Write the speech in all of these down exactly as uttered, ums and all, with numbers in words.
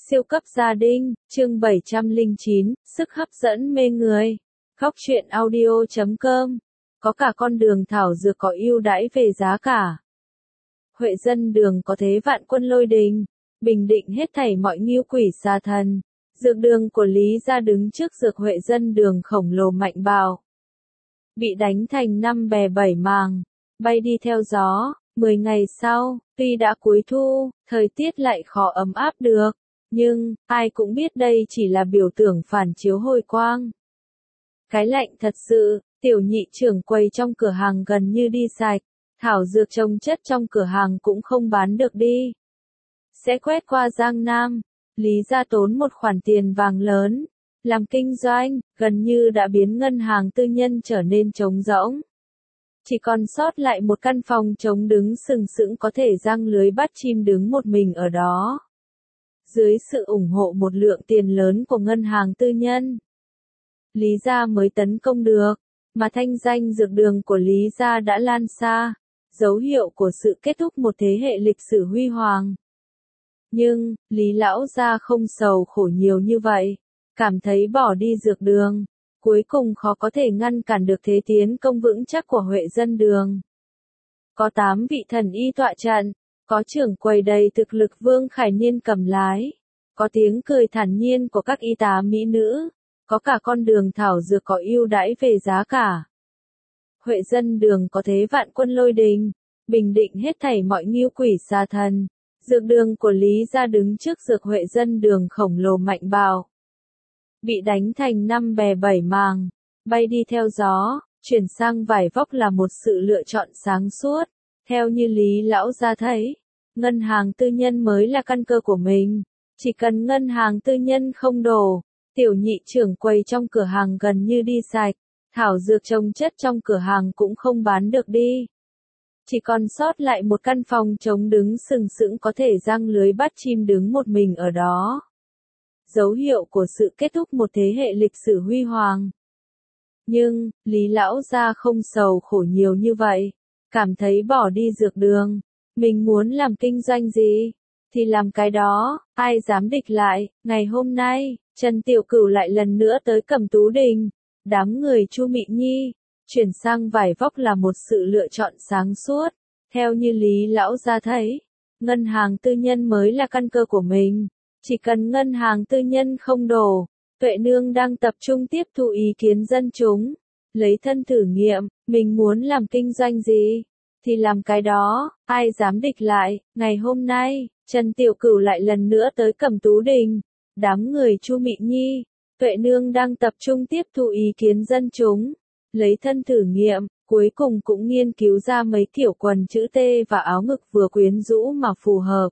Siêu cấp gia đình, chương bảy trăm lẻ chín, sức hấp dẫn mê người. Góc truyện audio chấm com. Có cả con đường thảo dược có ưu đãi về giá cả. Huệ dân đường có thế vạn quân lôi đình, bình định hết thảy mọi ngưu quỷ xà thần. Dược đường của Lý gia đứng trước dược Huệ dân đường khổng lồ mạnh bạo. Bị đánh thành năm bè bảy màng, bay đi theo gió. Mười ngày sau, tuy đã cuối thu, thời tiết lại khó ấm áp được. Nhưng, ai cũng biết đây chỉ là biểu tượng phản chiếu hồi quang. Cái lạnh thật sự, tiểu nhị trưởng quầy trong cửa hàng gần như đi sạch, thảo dược trồng chất trong cửa hàng cũng không bán được đi. Sẽ quét qua Giang Nam, Lý gia tốn một khoản tiền vàng lớn, làm kinh doanh, gần như đã biến ngân hàng tư nhân trở nên trống rỗng. Chỉ còn sót lại một căn phòng trống đứng sừng sững có thể giăng lưới bắt chim đứng một mình ở đó. Dưới sự ủng hộ một lượng tiền lớn của ngân hàng tư nhân, Lý gia mới tấn công được, mà thanh danh dược đường của Lý gia đã lan xa, dấu hiệu của sự kết thúc một thế hệ lịch sử huy hoàng. Nhưng, Lý lão gia không sầu khổ nhiều như vậy, cảm thấy bỏ đi dược đường, cuối cùng khó có thể ngăn cản được thế tiến công vững chắc của Huệ dân đường. Có tám vị thần y tọa trận. Có trưởng quầy đầy thực lực Vương Khải Niên cầm lái, có tiếng cười thản nhiên của các y tá mỹ nữ, có cả con đường thảo dược có ưu đãi về giá cả. Huệ dân đường có thế vạn quân lôi đình, bình định hết thảy mọi ngưu quỷ xà thần. Dược đường của Lý gia đứng trước dược Huệ dân đường khổng lồ mạnh bạo. Bị đánh thành năm bè bảy màng, bay đi theo gió, chuyển sang vải vóc là một sự lựa chọn sáng suốt. Theo như Lý lão gia thấy, ngân hàng tư nhân mới là căn cơ của mình. Chỉ cần ngân hàng tư nhân không đổ, tiểu nhị trưởng quầy trong cửa hàng gần như đi sạch, thảo dược trồng chất trong cửa hàng cũng không bán được đi. Chỉ còn sót lại một căn phòng trống đứng sừng sững có thể giăng lưới bắt chim đứng một mình ở đó. Dấu hiệu của sự kết thúc một thế hệ lịch sử huy hoàng. Nhưng, Lý lão gia không sầu khổ nhiều như vậy. Cảm thấy bỏ đi dược đường, mình muốn làm kinh doanh gì, thì làm cái đó, ai dám địch lại. Ngày hôm nay, Trần Tiểu Cửu lại lần nữa tới Cẩm Tú Đình, đám người Chu Mị Nhi, chuyển sang vải vóc là một sự lựa chọn sáng suốt. Theo như Lý lão gia thấy, ngân hàng tư nhân mới là căn cơ của mình, chỉ cần ngân hàng tư nhân không đổ, Tuệ Nương đang tập trung tiếp thu ý kiến dân chúng. Lấy thân thử nghiệm, mình muốn làm kinh doanh gì, thì làm cái đó, ai dám địch lại. Ngày hôm nay, Trần Tiểu Cửu lại lần nữa tới Cẩm Tú Đình, đám người Chu Mị Nhi, Tuệ Nương đang tập trung tiếp thu ý kiến dân chúng, lấy thân thử nghiệm, cuối cùng cũng nghiên cứu ra mấy kiểu quần chữ T và áo ngực vừa quyến rũ mà phù hợp.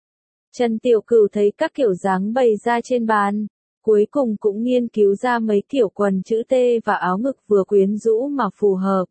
Trần Tiểu Cửu thấy các kiểu dáng bày ra trên bàn. Cuối cùng cũng nghiên cứu ra mấy kiểu quần chữ T và áo ngực vừa quyến rũ mà phù hợp.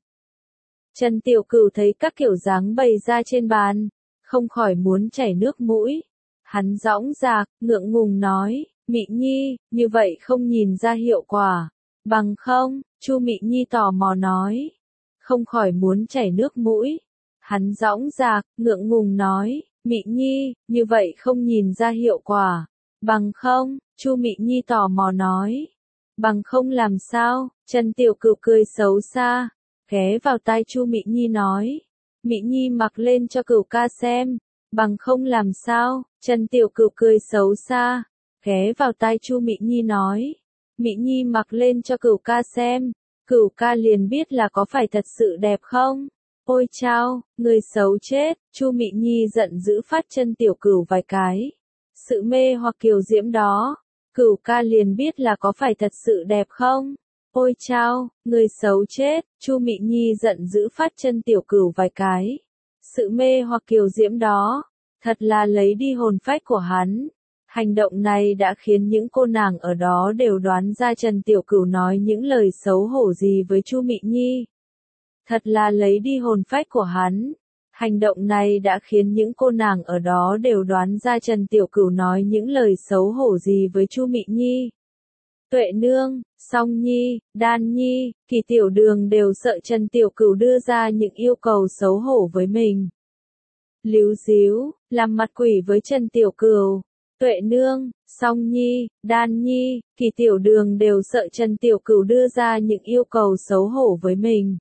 Trần Tiểu Cửu thấy các kiểu dáng bày ra trên bàn, không khỏi muốn chảy nước mũi. Hắn dõng dạc, ngượng ngùng nói, Mị Nhi, như vậy không nhìn ra hiệu quả. Bằng không, Chu Mị Nhi tò mò nói, không khỏi muốn chảy nước mũi. Hắn dõng dạc, ngượng ngùng nói, Mị Nhi, như vậy không nhìn ra hiệu quả. Bằng không, Chu Mị Nhi tò mò nói. Bằng không làm sao? Trần Tiểu Cửu cười xấu xa, ghé vào tai Chu Mị Nhi nói. Mị Nhi mặc lên cho Cửu ca xem. Bằng không làm sao? Trần Tiểu Cửu cười xấu xa, ghé vào tai Chu Mị Nhi nói. Mị Nhi mặc lên cho Cửu ca xem. Cửu ca liền biết là có phải thật sự đẹp không? Ôi chao, người xấu chết. Chu Mị Nhi giận dữ phát Trần Tiểu Cửu vài cái. Sự mê hoặc kiều diễm đó, Cửu ca liền biết là có phải thật sự đẹp không? Ôi chao, người xấu chết. Chu Mị Nhi giận dữ phát Trần Tiểu Cửu vài cái. Sự mê hoặc kiều diễm đó, thật là lấy đi hồn phách của hắn. Hành động này đã khiến những cô nàng ở đó đều đoán ra Trần Tiểu Cửu nói những lời xấu hổ gì với Chu Mị Nhi. Thật là lấy đi hồn phách của hắn. Hành động này đã khiến những cô nàng ở đó đều đoán ra Trần Tiểu Cửu nói những lời xấu hổ gì với Chu Mị Nhi. Tuệ Nương, Song Nhi, Đan Nhi, Kỳ Tiểu Đường đều sợ Trần Tiểu Cửu đưa ra những yêu cầu xấu hổ với mình. Líu díu, làm mặt quỷ với Trần Tiểu Cửu. Tuệ Nương, Song Nhi, Đan Nhi, Kỳ Tiểu Đường đều sợ Trần Tiểu Cửu đưa ra những yêu cầu xấu hổ với mình.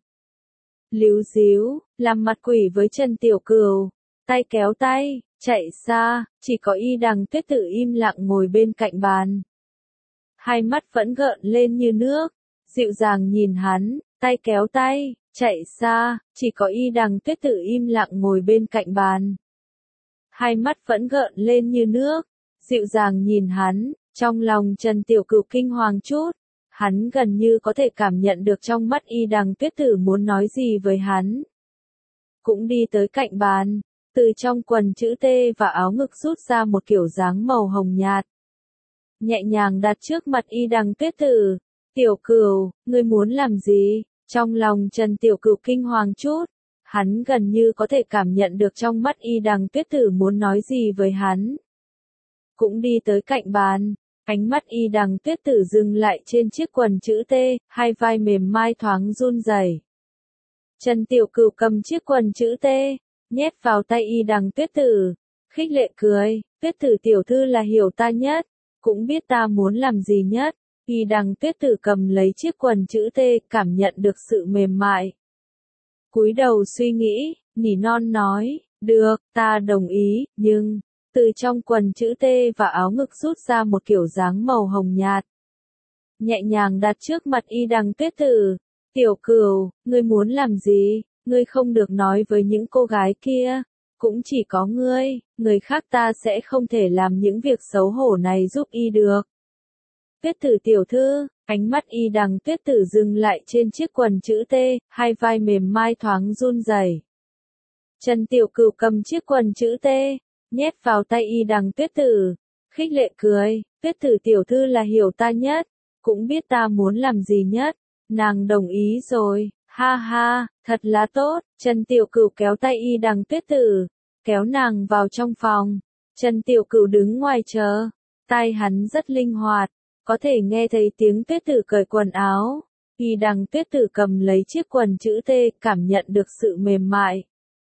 Líu díu, làm mặt quỷ với Trần Tiểu Cửu, tay kéo tay, chạy xa, chỉ có Y Đằng Tuyết Tử im lặng ngồi bên cạnh bàn. Hai mắt vẫn gợn lên như nước, dịu dàng nhìn hắn, tay kéo tay, chạy xa, chỉ có Y Đằng Tuyết Tử im lặng ngồi bên cạnh bàn. Hai mắt vẫn gợn lên như nước, dịu dàng nhìn hắn, trong lòng Trần Tiểu Cửu kinh hoàng chút, hắn gần như có thể cảm nhận được trong mắt Y Đằng Tuyết Tử muốn nói gì với hắn. Cũng đi tới cạnh bàn, từ trong quần chữ T và áo ngực rút ra một kiểu dáng màu hồng nhạt. Nhẹ nhàng đặt trước mặt Y Đằng Tuyết Tử, Tiểu Cửu, ngươi muốn làm gì? Trong lòng Trần Tiểu Cửu kinh hoàng chút, hắn gần như có thể cảm nhận được trong mắt Y Đằng Tuyết Tử muốn nói gì với hắn. Cũng đi tới cạnh bàn, ánh mắt Y Đằng Tuyết Tử dừng lại trên chiếc quần chữ T, hai vai mềm mại thoáng run rẩy. Trần Tiểu Cửu cầm chiếc quần chữ T, nhét vào tay Y Đằng Tuyết Tử, khích lệ cười, Tuyết Tử tiểu thư là hiểu ta nhất, cũng biết ta muốn làm gì nhất. Y Đằng Tuyết Tử cầm lấy chiếc quần chữ T, cảm nhận được sự mềm mại. Cúi đầu suy nghĩ, nỉ non nói, được, ta đồng ý, nhưng, từ trong quần chữ T và áo ngực rút ra một kiểu dáng màu hồng nhạt. Nhẹ nhàng đặt trước mặt Y Đằng Tuyết Tử, Tiểu Cửu, ngươi muốn làm gì, ngươi không được nói với những cô gái kia, cũng chỉ có ngươi, người khác ta sẽ không thể làm những việc xấu hổ này giúp y được. Tuyết Tử tiểu thư, ánh mắt Y Đằng Tuyết Tử dừng lại trên chiếc quần chữ T, hai vai mềm mại thoáng run rẩy. Trần Tiểu Cửu cầm chiếc quần chữ T, nhét vào tay Y Đằng Tuyết Tử, khích lệ cười, Tuyết Tử tiểu thư là hiểu ta nhất, cũng biết ta muốn làm gì nhất, nàng đồng ý rồi, ha ha, thật là tốt. Trần Tiểu Cửu kéo tay Y Đằng Tuyết Tử, kéo nàng vào trong phòng. Trần Tiểu Cửu đứng ngoài chờ, tai hắn rất linh hoạt, có thể nghe thấy tiếng Tuyết Tử cởi quần áo. Y Đằng Tuyết Tử cầm lấy chiếc quần chữ T, cảm nhận được sự mềm mại.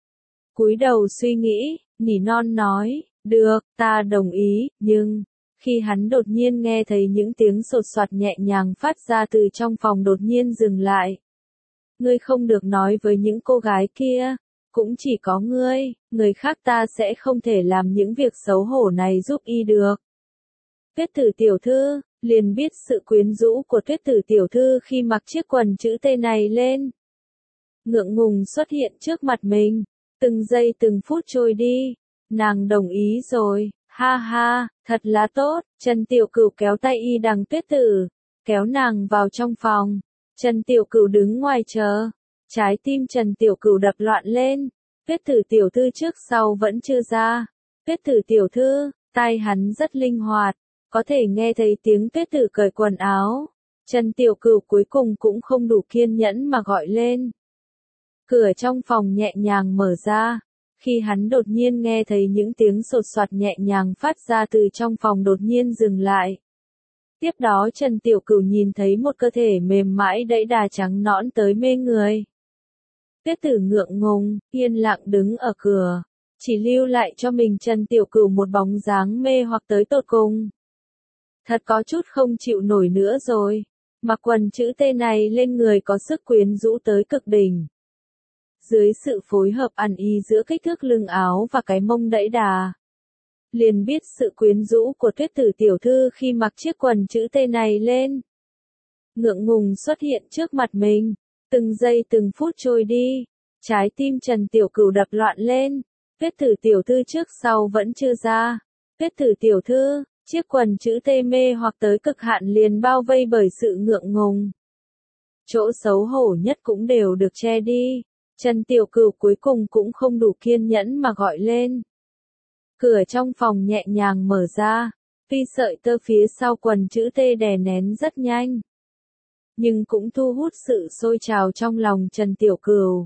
Cúi đầu suy nghĩ, nỉ non nói, được, ta đồng ý, nhưng, khi hắn đột nhiên nghe thấy những tiếng sột soạt nhẹ nhàng phát ra từ trong phòng đột nhiên dừng lại. Ngươi không được nói với những cô gái kia, cũng chỉ có ngươi, người khác ta sẽ không thể làm những việc xấu hổ này giúp y được. Tuyết Tử tiểu thư, liền biết sự quyến rũ của Tuyết Tử tiểu thư khi mặc chiếc quần chữ T này lên. Ngượng ngùng xuất hiện trước mặt mình, từng giây từng phút trôi đi, nàng đồng ý rồi, ha ha, thật là tốt. Trần Tiểu Cửu kéo tay Y Đằng Tuyết Tử, kéo nàng vào trong phòng. Trần Tiểu Cửu đứng ngoài chờ, trái tim Trần Tiểu Cửu đập loạn lên, Tuyết Tử tiểu thư trước sau vẫn chưa ra. Tuyết Tử tiểu thư, tai hắn rất linh hoạt, có thể nghe thấy tiếng Tuyết Tử cởi quần áo. Trần Tiểu Cửu cuối cùng cũng không đủ kiên nhẫn mà gọi lên. Cửa trong phòng nhẹ nhàng mở ra, khi hắn đột nhiên nghe thấy những tiếng sột soạt nhẹ nhàng phát ra từ trong phòng đột nhiên dừng lại. Tiếp đó Trần Tiểu Cửu nhìn thấy một cơ thể mềm mại đẫy đà trắng nõn tới mê người. Tuyết Tử ngượng ngùng, yên lặng đứng ở cửa, chỉ lưu lại cho mình Trần Tiểu Cửu một bóng dáng mê hoặc tới tột cùng. Thật có chút không chịu nổi nữa rồi, mặc quần chữ T này lên người có sức quyến rũ tới cực đỉnh. Dưới sự phối hợp ăn ý giữa kích thước lưng áo và cái mông đẫy đà, liền biết sự quyến rũ của Tuyết Tử tiểu thư khi mặc chiếc quần chữ T này lên. Ngượng ngùng xuất hiện trước mặt mình, từng giây từng phút trôi đi, trái tim Trần Tiểu Cửu đập loạn lên. Tuyết Tử tiểu thư trước sau vẫn chưa ra. Tuyết Tử tiểu thư, chiếc quần chữ T mê hoặc tới cực hạn liền bao vây bởi sự ngượng ngùng. Chỗ xấu hổ nhất cũng đều được che đi. Trần Tiểu Cửu cuối cùng cũng không đủ kiên nhẫn mà gọi lên. Cửa trong phòng nhẹ nhàng mở ra, tuy sợi tơ phía sau quần chữ T đè nén rất nhanh, nhưng cũng thu hút sự sôi trào trong lòng Trần Tiểu Cửu.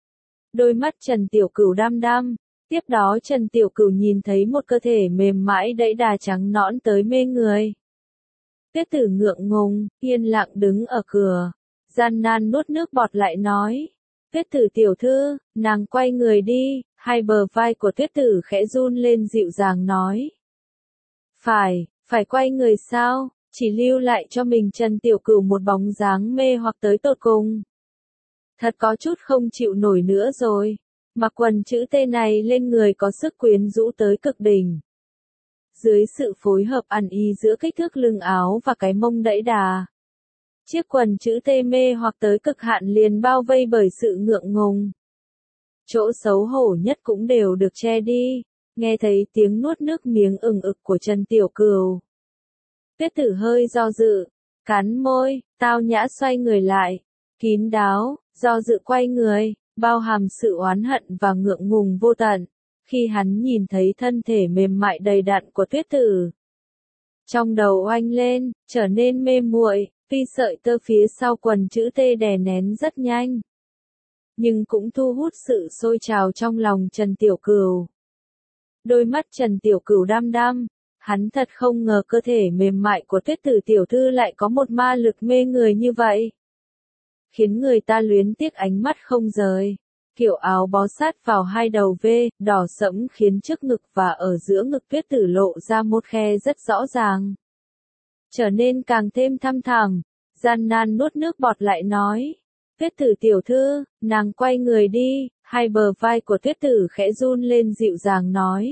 Đôi mắt Trần Tiểu Cửu đăm đăm, tiếp đó Trần Tiểu Cửu nhìn thấy một cơ thể mềm mại đẫy đà trắng nõn tới mê người. Tuyết Tử ngượng ngùng, yên lặng đứng ở cửa, gian nan nuốt nước bọt lại nói. Tuyết Tử tiểu thư, nàng quay người đi, hai bờ vai của Tuyết Tử khẽ run lên dịu dàng nói. Phải, phải quay người sao? Chỉ lưu lại cho mình Trần Tiểu Cửu một bóng dáng mê hoặc tới tột cùng. Thật có chút không chịu nổi nữa rồi. Mặc quần chữ T này lên người có sức quyến rũ tới cực đỉnh. Dưới sự phối hợp ăn ý giữa kích thước lưng áo và cái mông đẫy đà. Chiếc quần chữ T mê hoặc tới cực hạn liền bao vây bởi sự ngượng ngùng. Chỗ xấu hổ nhất cũng đều được che đi. Nghe thấy tiếng nuốt nước miếng ừng ực của Trần Tiểu Cửu. Tuyết Tử hơi do dự, cắn môi, tao nhã xoay người lại, kín đáo, do dự quay người, bao hàm sự oán hận và ngượng ngùng vô tận, khi hắn nhìn thấy thân thể mềm mại đầy đặn của Tuyết Tử. Trong đầu oanh lên, trở nên mê muội, tuy sợi tơ phía sau quần chữ T đè nén rất nhanh, nhưng cũng thu hút sự sôi trào trong lòng Trần Tiểu Cửu. Đôi mắt Trần Tiểu Cửu đăm đăm, hắn thật không ngờ cơ thể mềm mại của Tuyết Tử tiểu thư lại có một ma lực mê người như vậy. Khiến người ta luyến tiếc ánh mắt không rời. Kiểu áo bó sát vào hai đầu V, đỏ sẫm khiến trước ngực và ở giữa ngực Tuyết Tử lộ ra một khe rất rõ ràng. Trở nên càng thêm thăm thẳm, gian nan nuốt nước bọt lại nói. Tuyết Tử tiểu thư, nàng quay người đi, hai bờ vai của Tuyết Tử khẽ run lên dịu dàng nói.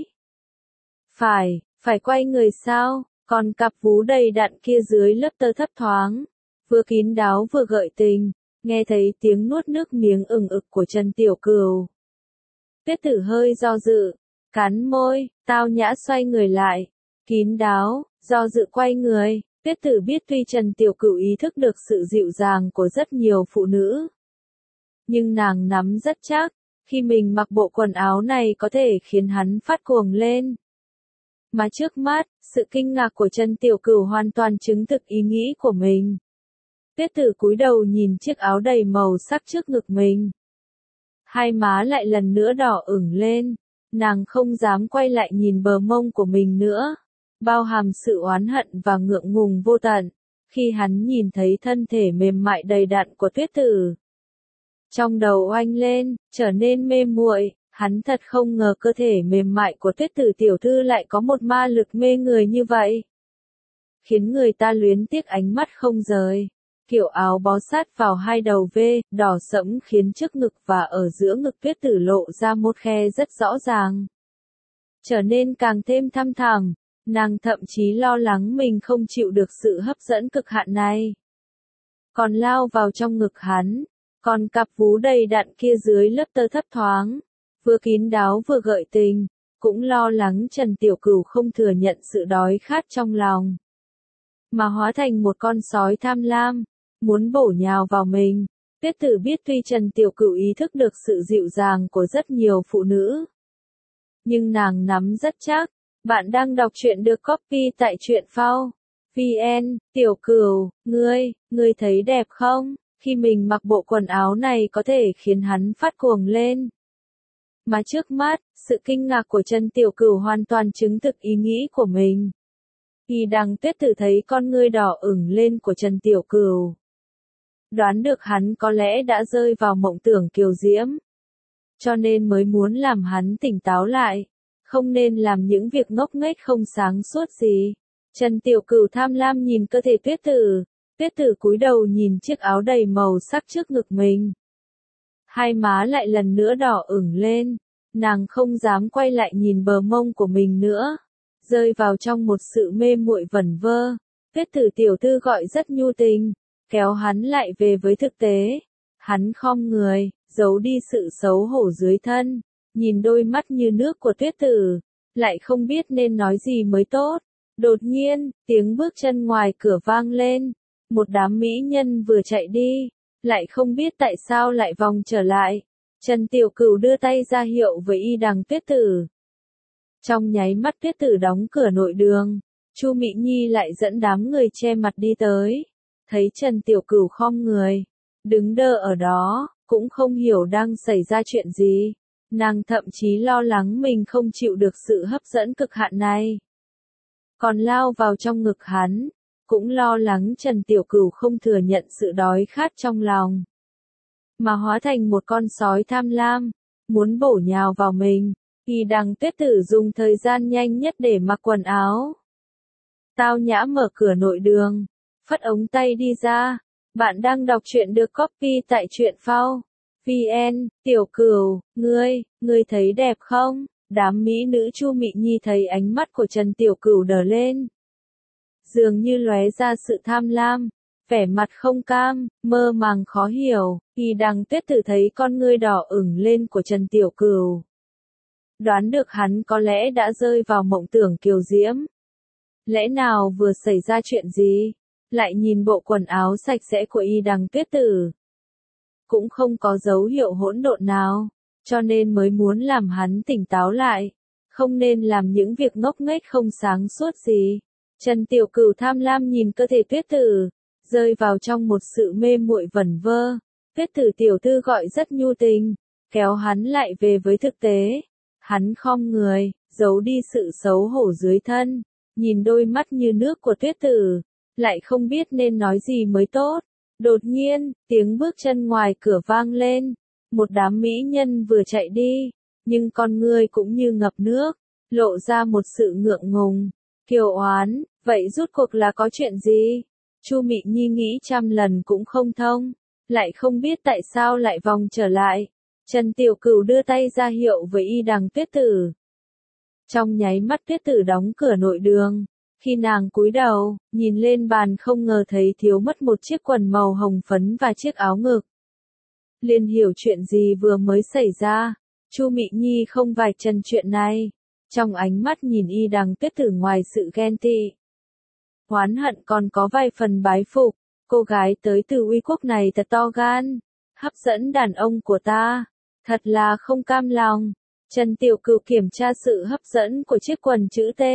Phải, phải quay người sao, còn cặp vú đầy đặn kia dưới lớp tơ thấp thoáng, vừa kín đáo vừa gợi tình, nghe thấy tiếng nuốt nước miếng ừng ực của Trần Tiểu Cửu. Tuyết Tử hơi do dự, cắn môi, tao nhã xoay người lại, kín đáo, do dự quay người. Tuyết Tử biết tuy Trần Tiểu Cửu ý thức được sự dịu dàng của rất nhiều phụ nữ, nhưng nàng nắm rất chắc, khi mình mặc bộ quần áo này có thể khiến hắn phát cuồng lên. Mà trước mắt, sự kinh ngạc của Trần Tiểu Cửu hoàn toàn chứng thực ý nghĩ của mình. Tuyết Tử cúi đầu nhìn chiếc áo đầy màu sắc trước ngực mình. Hai má lại lần nữa đỏ ửng lên, nàng không dám quay lại nhìn bờ mông của mình nữa, bao hàm sự oán hận và ngượng ngùng vô tận, khi hắn nhìn thấy thân thể mềm mại đầy đặn của Tuyết Tử. Trong đầu oanh lên, trở nên mê muội, hắn thật không ngờ cơ thể mềm mại của Tuyết Tử tiểu thư lại có một ma lực mê người như vậy. Khiến người ta luyến tiếc ánh mắt không rời. Kiểu áo bó sát vào hai đầu V, đỏ sẫm khiến trước ngực và ở giữa ngực Tuyết Tử lộ ra một khe rất rõ ràng. Trở nên càng thêm thăm thẳm, nàng thậm chí lo lắng mình không chịu được sự hấp dẫn cực hạn này. Còn lao vào trong ngực hắn, còn cặp vú đầy đặn kia dưới lớp tơ thấp thoáng, vừa kín đáo vừa gợi tình, cũng lo lắng Trần Tiểu Cửu không thừa nhận sự đói khát trong lòng, mà hóa thành một con sói tham lam, muốn bổ nhào vào mình. Tuyết Tử biết tuy Trần Tiểu Cửu ý thức được sự dịu dàng của rất nhiều phụ nữ, nhưng nàng nắm rất chắc. Bạn đang đọc truyện được copy tại truyện phao chấm vn. Tiểu Cửu, ngươi, ngươi thấy đẹp không? Khi mình mặc bộ quần áo này có thể khiến hắn phát cuồng lên. Mà trước mắt, sự kinh ngạc của Trần Tiểu Cửu hoàn toàn chứng thực ý nghĩ của mình. Khi đằng Tuyết Tử thấy con ngươi đỏ ửng lên của Trần Tiểu Cửu, đoán được hắn có lẽ đã rơi vào mộng tưởng kiều diễm, cho nên mới muốn làm hắn tỉnh táo lại, không nên làm những việc ngốc nghếch không sáng suốt gì. Trần Tiểu Cửu tham lam nhìn cơ thể Tuyết Tử, Tuyết Tử cúi đầu nhìn chiếc áo đầy màu sắc trước ngực mình. Hai má lại lần nữa đỏ ửng lên, nàng không dám quay lại nhìn bờ mông của mình nữa, rơi vào trong một sự mê muội vẩn vơ. Tuyết Tử tiểu thư gọi rất nhu tình, kéo hắn lại về với thực tế. Hắn khom người, giấu đi sự xấu hổ dưới thân, nhìn đôi mắt như nước của Tuyết Tử, lại không biết nên nói gì mới tốt. Đột nhiên, tiếng bước chân ngoài cửa vang lên, một đám mỹ nhân vừa chạy đi, lại không biết tại sao lại vòng trở lại. Trần Tiểu Cửu đưa tay ra hiệu với y đằng Tuyết Tử. Trong nháy mắt Tuyết Tử đóng cửa nội đường, Chu Mị Nhi lại dẫn đám người che mặt đi tới. Thấy Trần Tiểu Cửu khom người, đứng đơ ở đó, cũng không hiểu đang xảy ra chuyện gì. Nàng thậm chí lo lắng mình không chịu được sự hấp dẫn cực hạn này. Còn lao vào trong ngực hắn, cũng lo lắng Trần Tiểu Cửu không thừa nhận sự đói khát trong lòng, mà hóa thành một con sói tham lam, muốn bổ nhào vào mình. Khi đằng Tuyết Tử dùng thời gian nhanh nhất để mặc quần áo, Tao Nhã mở cửa nội đường, phất ống tay đi ra. Bạn đang đọc truyện được copy tại truyện phao. vn, Tiểu Cửu, ngươi, ngươi thấy đẹp không? Đám mỹ nữ Chu Mị Nhi thấy ánh mắt của Trần Tiểu Cửu đờ lên. Dường như lóe ra sự tham lam, vẻ mặt không cam, mơ màng khó hiểu, Y Đằng Tuyết Tử thấy con ngươi đỏ ửng lên của Trần Tiểu Cửu. Đoán được hắn có lẽ đã rơi vào mộng tưởng kiều diễm. Lẽ nào vừa xảy ra chuyện gì? Lại nhìn bộ quần áo sạch sẽ của Y Đằng Tuyết Tử. Cũng không có dấu hiệu hỗn độn nào, cho nên mới muốn làm hắn tỉnh táo lại. Không nên làm những việc ngốc nghếch không sáng suốt gì. Trần Tiểu Cửu tham lam nhìn cơ thể Tuyết Tử, rơi vào trong một sự mê muội vẩn vơ. Tuyết Tử tiểu thư gọi rất nhu tình, kéo hắn lại về với thực tế. Hắn khom người, giấu đi sự xấu hổ dưới thân, nhìn đôi mắt như nước của Tuyết Tử, lại không biết nên nói gì mới tốt. Đột nhiên, tiếng bước chân ngoài cửa vang lên, một đám mỹ nhân vừa chạy đi, nhưng con ngươi cũng như ngập nước, lộ ra một sự ngượng ngùng, kiều oán, vậy rốt cuộc là có chuyện gì? Chu Mị Nhi nghĩ trăm lần cũng không thông, lại không biết tại sao lại vòng trở lại. Trần Tiểu Cửu đưa tay ra hiệu với Y Đằng Tuyết Tử. Trong nháy mắt Tuyết Tử đóng cửa nội đường. Khi nàng cúi đầu, nhìn lên bàn không ngờ thấy thiếu mất một chiếc quần màu hồng phấn và chiếc áo ngực. Liền hiểu chuyện gì vừa mới xảy ra. Chu Mị Nhi không vạch trần chuyện này. Trong ánh mắt nhìn Y Đằng Tuyết Tử ngoài sự ghen tị, oán hận còn có vài phần bái phục. Cô gái tới từ uy quốc này thật to gan, hấp dẫn đàn ông của ta, thật là không cam lòng. Trần Tiểu Cửu kiểm tra sự hấp dẫn của chiếc quần chữ T.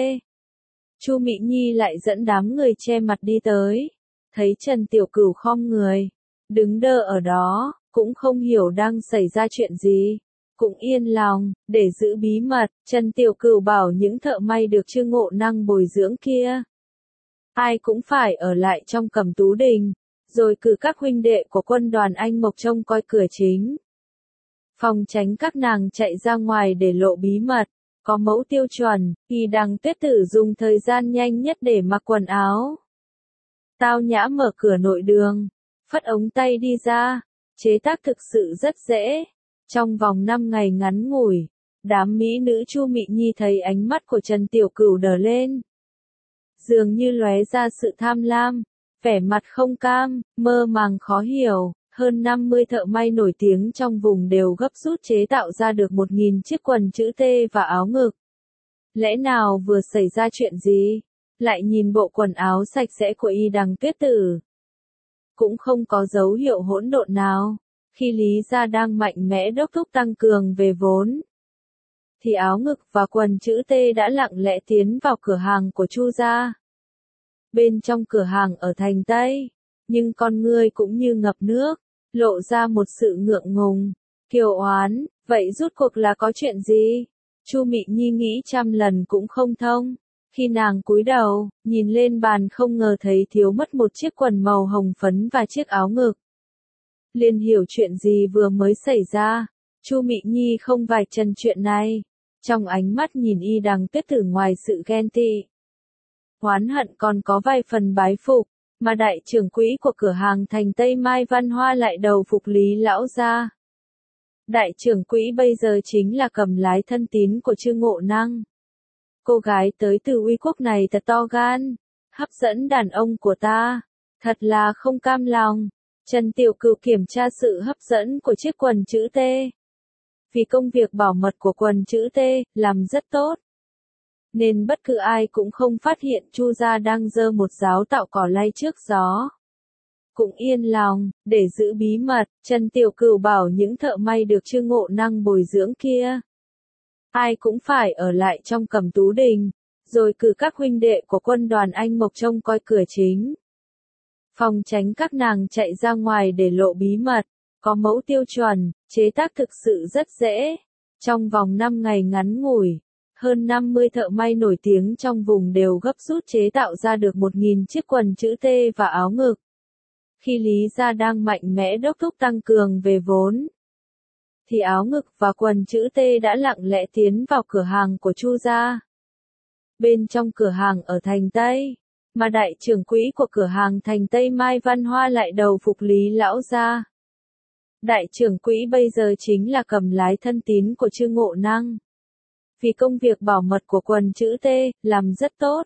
Chu Mị Nhi lại dẫn đám người che mặt đi tới, thấy Trần Tiểu Cửu khom người, đứng đơ ở đó, cũng không hiểu đang xảy ra chuyện gì, cũng yên lòng, để giữ bí mật. Trần Tiểu Cửu bảo những thợ may được Trương Ngộ Năng bồi dưỡng kia, ai cũng phải ở lại trong Cẩm Tú Đình, rồi cử các huynh đệ của quân đoàn Anh Mộc trông coi cửa chính, phòng tránh các nàng chạy ra ngoài để lộ bí mật. Có mẫu tiêu chuẩn, Y Đằng Tuyết Tử dùng thời gian nhanh nhất để mặc quần áo. Tao Nhã mở cửa nội đường, phất ống tay đi ra, chế tác thực sự rất dễ. Trong vòng năm ngày ngắn ngủi, đám mỹ nữ Chu Mị Nhi thấy ánh mắt của Trần Tiểu Cửu đờ lên. Dường như lóe ra sự tham lam, vẻ mặt không cam, mơ màng khó hiểu. Hơn năm mươi thợ may nổi tiếng trong vùng đều gấp rút chế tạo ra được một nghìn chiếc quần chữ T và áo ngực. Lẽ nào vừa xảy ra chuyện gì? Lại nhìn bộ quần áo sạch sẽ của Y Đằng Tuyết Tử. Cũng không có dấu hiệu hỗn độn nào. Khi Lý Gia đang mạnh mẽ đốc thúc tăng cường về vốn, thì áo ngực và quần chữ T đã lặng lẽ tiến vào cửa hàng của Chu gia. Bên trong cửa hàng ở thành Tây, nhưng con ngươi cũng như ngập nước, lộ ra một sự ngượng ngùng, kiều oán, vậy rốt cuộc là có chuyện gì? Chu Mị Nhi nghĩ trăm lần cũng không thông. Khi nàng cúi đầu, nhìn lên bàn không ngờ thấy thiếu mất một chiếc quần màu hồng phấn và chiếc áo ngực. Liền hiểu chuyện gì vừa mới xảy ra. Chu Mị Nhi không vạch trần chuyện này. Trong ánh mắt nhìn Y Đằng Tuyết Tử ngoài sự ghen tị, oán hận còn có vài phần bái phục. Mà đại trưởng quỹ của cửa hàng thành Tây Mai Văn Hoa lại đầu phục Lý lão gia. Đại trưởng quỹ bây giờ chính là cầm lái thân tín của Trương Ngộ Năng. Cô gái tới từ uy quốc này thật to gan, hấp dẫn đàn ông của ta, thật là không cam lòng. Trần Tiểu Cửu kiểm tra sự hấp dẫn của chiếc quần chữ T. Vì công việc bảo mật của quần chữ T làm rất tốt, nên bất cứ ai cũng không phát hiện Chu gia đang giơ một giáo tạo cỏ lay trước gió. Cũng yên lòng, để giữ bí mật, Trần Tiểu Cửu bảo những thợ may được Trương Ngộ Năng bồi dưỡng kia, ai cũng phải ở lại trong Cẩm Tú Đình, rồi cử các huynh đệ của quân đoàn Anh Mộc trông coi cửa chính, phòng tránh các nàng chạy ra ngoài để lộ bí mật. Có mẫu tiêu chuẩn, chế tác thực sự rất dễ. Trong vòng năm ngày ngắn ngủi, hơn năm mươi thợ may nổi tiếng trong vùng đều gấp rút chế tạo ra được một nghìn chiếc quần chữ T và áo ngực. Khi Lý Gia đang mạnh mẽ đốc thúc tăng cường về vốn, thì áo ngực và quần chữ T đã lặng lẽ tiến vào cửa hàng của Chu gia. Bên trong cửa hàng ở thành Tây, mà đại trưởng quỹ của cửa hàng Thành Tây Mai Văn Hoa lại đầu phục Lý lão gia. Đại trưởng quỹ bây giờ chính là cầm lái thân tín của Trương Ngộ Năng. Vì công việc bảo mật của quần chữ T làm rất tốt,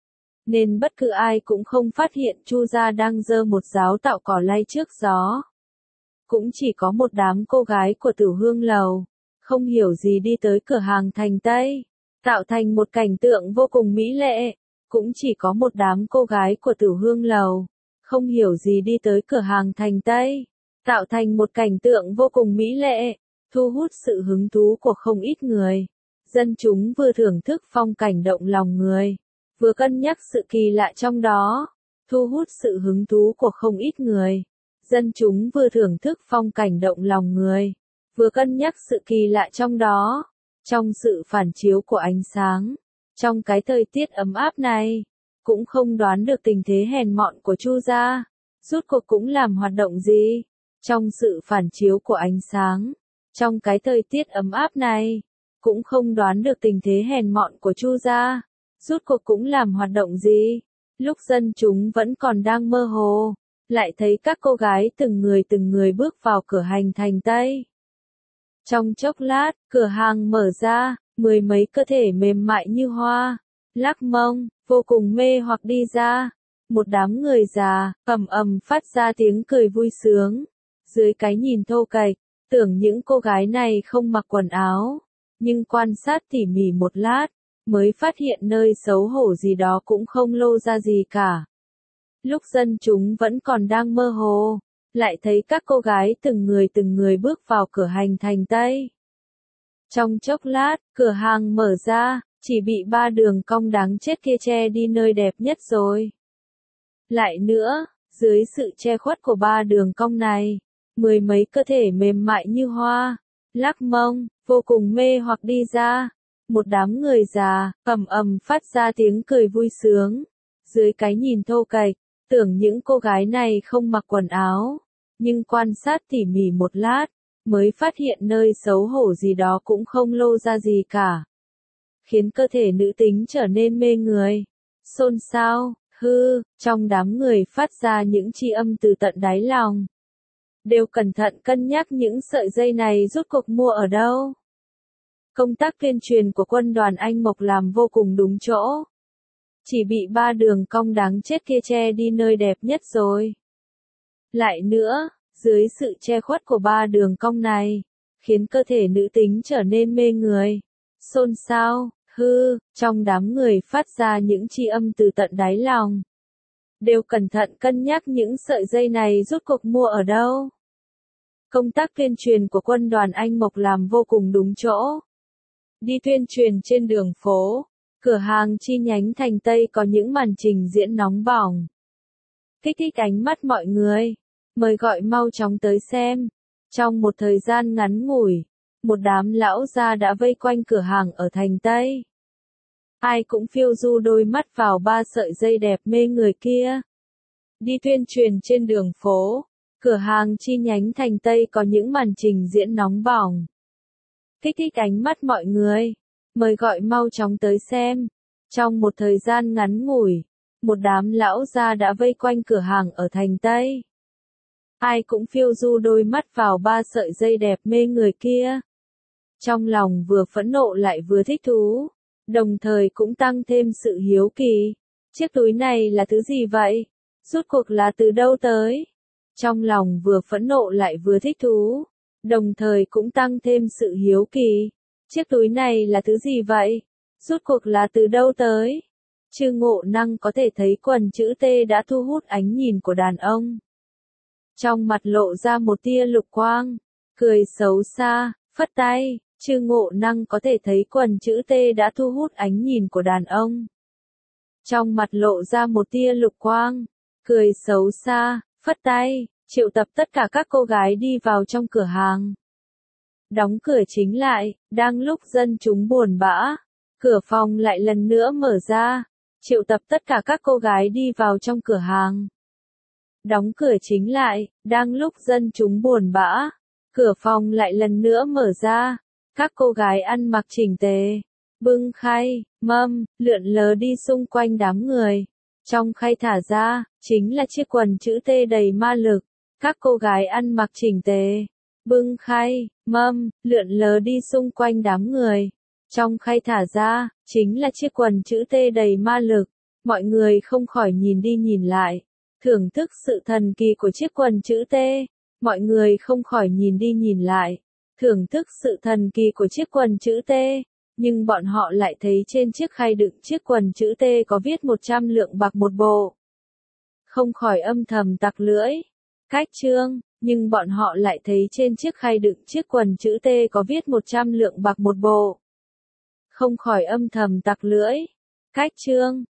nên bất cứ ai cũng không phát hiện Chu gia đang giơ một giáo tạo cỏ lay trước gió. Cũng chỉ có một đám cô gái của Tử Hương lầu, không hiểu gì đi tới cửa hàng Thành Tây, tạo thành một cảnh tượng vô cùng mỹ lệ. Cũng chỉ có một đám cô gái của Tử Hương lầu, không hiểu gì đi tới cửa hàng Thành Tây, tạo thành một cảnh tượng vô cùng mỹ lệ, thu hút sự hứng thú của không ít người. Dân chúng vừa thưởng thức phong cảnh động lòng người, vừa cân nhắc sự kỳ lạ trong đó, thu hút sự hứng thú của không ít người. Dân chúng vừa thưởng thức phong cảnh động lòng người, vừa cân nhắc sự kỳ lạ trong đó, trong sự phản chiếu của ánh sáng. Trong cái thời tiết ấm áp này, cũng không đoán được tình thế hèn mọn của Chu gia, rốt cuộc cũng làm hoạt động gì. Trong sự phản chiếu của ánh sáng, trong cái thời tiết ấm áp này, cũng không đoán được tình thế hèn mọn của Chu gia, rốt cuộc cũng làm hoạt động gì. Lúc dân chúng vẫn còn đang mơ hồ, lại thấy các cô gái từng người từng người bước vào cửa hàng Thành Tây. Trong chốc lát, cửa hàng mở ra, mười mấy cơ thể mềm mại như hoa, lắc mông, vô cùng mê hoặc đi ra. Một đám người già, ầm ầm phát ra tiếng cười vui sướng. Dưới cái nhìn thô kệch, tưởng những cô gái này không mặc quần áo, nhưng quan sát tỉ mỉ một lát, mới phát hiện nơi xấu hổ gì đó cũng không lô ra gì cả. Lúc dân chúng vẫn còn đang mơ hồ, lại thấy các cô gái từng người từng người bước vào cửa hàng Thành Tây. Trong chốc lát, cửa hàng mở ra, chỉ bị ba đường cong đáng chết kia che đi nơi đẹp nhất rồi. Lại nữa, dưới sự che khuất của ba đường cong này, mười mấy cơ thể mềm mại như hoa, lắc mông, vô cùng mê hoặc đi ra. Một đám người già, ầm ầm phát ra tiếng cười vui sướng. Dưới cái nhìn thô kệch, tưởng những cô gái này không mặc quần áo, nhưng quan sát tỉ mỉ một lát, mới phát hiện nơi xấu hổ gì đó cũng không lô ra gì cả. Khiến cơ thể nữ tính trở nên mê người. Xôn xao, hư, trong đám người phát ra những chi âm từ tận đáy lòng. Đều cẩn thận cân nhắc những sợi dây này rốt cuộc mua ở đâu. Công tác tuyên truyền của quân đoàn Anh Mộc làm vô cùng đúng chỗ. Chỉ bị ba đường cong đáng chết kia che đi nơi đẹp nhất rồi. Lại nữa, dưới sự che khuất của ba đường cong này, khiến cơ thể nữ tính trở nên mê người. Xôn xao, hư, trong đám người phát ra những chi âm từ tận đáy lòng. Đều cẩn thận cân nhắc những sợi dây này rốt cuộc mua ở đâu. Công tác tuyên truyền của quân đoàn Anh Mộc làm vô cùng đúng chỗ. Đi tuyên truyền trên đường phố, cửa hàng chi nhánh Thành Tây có những màn trình diễn nóng bỏng. Kích thích ánh mắt mọi người. Mời gọi mau chóng tới xem. Trong một thời gian ngắn ngủi, một đám lão gia đã vây quanh cửa hàng ở Thành Tây. Ai cũng phiêu du đôi mắt vào ba sợi dây đẹp mê người kia. Đi tuyên truyền trên đường phố, cửa hàng chi nhánh Thành Tây có những màn trình diễn nóng bỏng. Kích thích ánh mắt mọi người. Mời gọi mau chóng tới xem. Trong một thời gian ngắn ngủi, một đám lão gia đã vây quanh cửa hàng ở Thành Tây. Ai cũng phiêu du đôi mắt vào ba sợi dây đẹp mê người kia. Trong lòng vừa phẫn nộ lại vừa thích thú, đồng thời cũng tăng thêm sự hiếu kỳ. Chiếc túi này là thứ gì vậy? Rốt cuộc là từ đâu tới? Trong lòng vừa phẫn nộ lại vừa thích thú, đồng thời cũng tăng thêm sự hiếu kỳ. Chiếc túi này là thứ gì vậy? Rốt cuộc là từ đâu tới? Trương Ngộ Năng có thể thấy quần chữ T đã thu hút ánh nhìn của đàn ông. Trong mặt lộ ra một tia lục quang, cười xấu xa, phất tay, Trương Ngộ Năng có thể thấy quần chữ T đã thu hút ánh nhìn của đàn ông. Trong mặt lộ ra một tia lục quang, cười xấu xa, phất tay, triệu tập tất cả các cô gái đi vào trong cửa hàng. Đóng cửa chính lại, đang lúc dân chúng buồn bã, cửa phòng lại lần nữa mở ra, triệu tập tất cả các cô gái đi vào trong cửa hàng. Đóng cửa chính lại, đang lúc dân chúng buồn bã, cửa phòng lại lần nữa mở ra, các cô gái ăn mặc chỉnh tề, bưng khay, mâm, lượn lờ đi xung quanh đám người. Trong khay thả ra, chính là chiếc quần chữ T đầy ma lực. Các cô gái ăn mặc chỉnh tề, bưng khay, mâm, lượn lờ đi xung quanh đám người. Trong khay thả ra, chính là chiếc quần chữ T đầy ma lực. Mọi người không khỏi nhìn đi nhìn lại, thưởng thức sự thần kỳ của chiếc quần chữ T. Mọi người không khỏi nhìn đi nhìn lại, thưởng thức sự thần kỳ của chiếc quần chữ T. Nhưng bọn họ lại thấy trên chiếc khay đựng chiếc quần chữ T có viết một trăm lượng bạc một bộ. Không khỏi âm thầm tặc lưỡi. Cách chương, nhưng bọn họ lại thấy trên chiếc khay đựng chiếc quần chữ T có viết một trăm lượng bạc một bộ. Không khỏi âm thầm tặc lưỡi. Cách chương,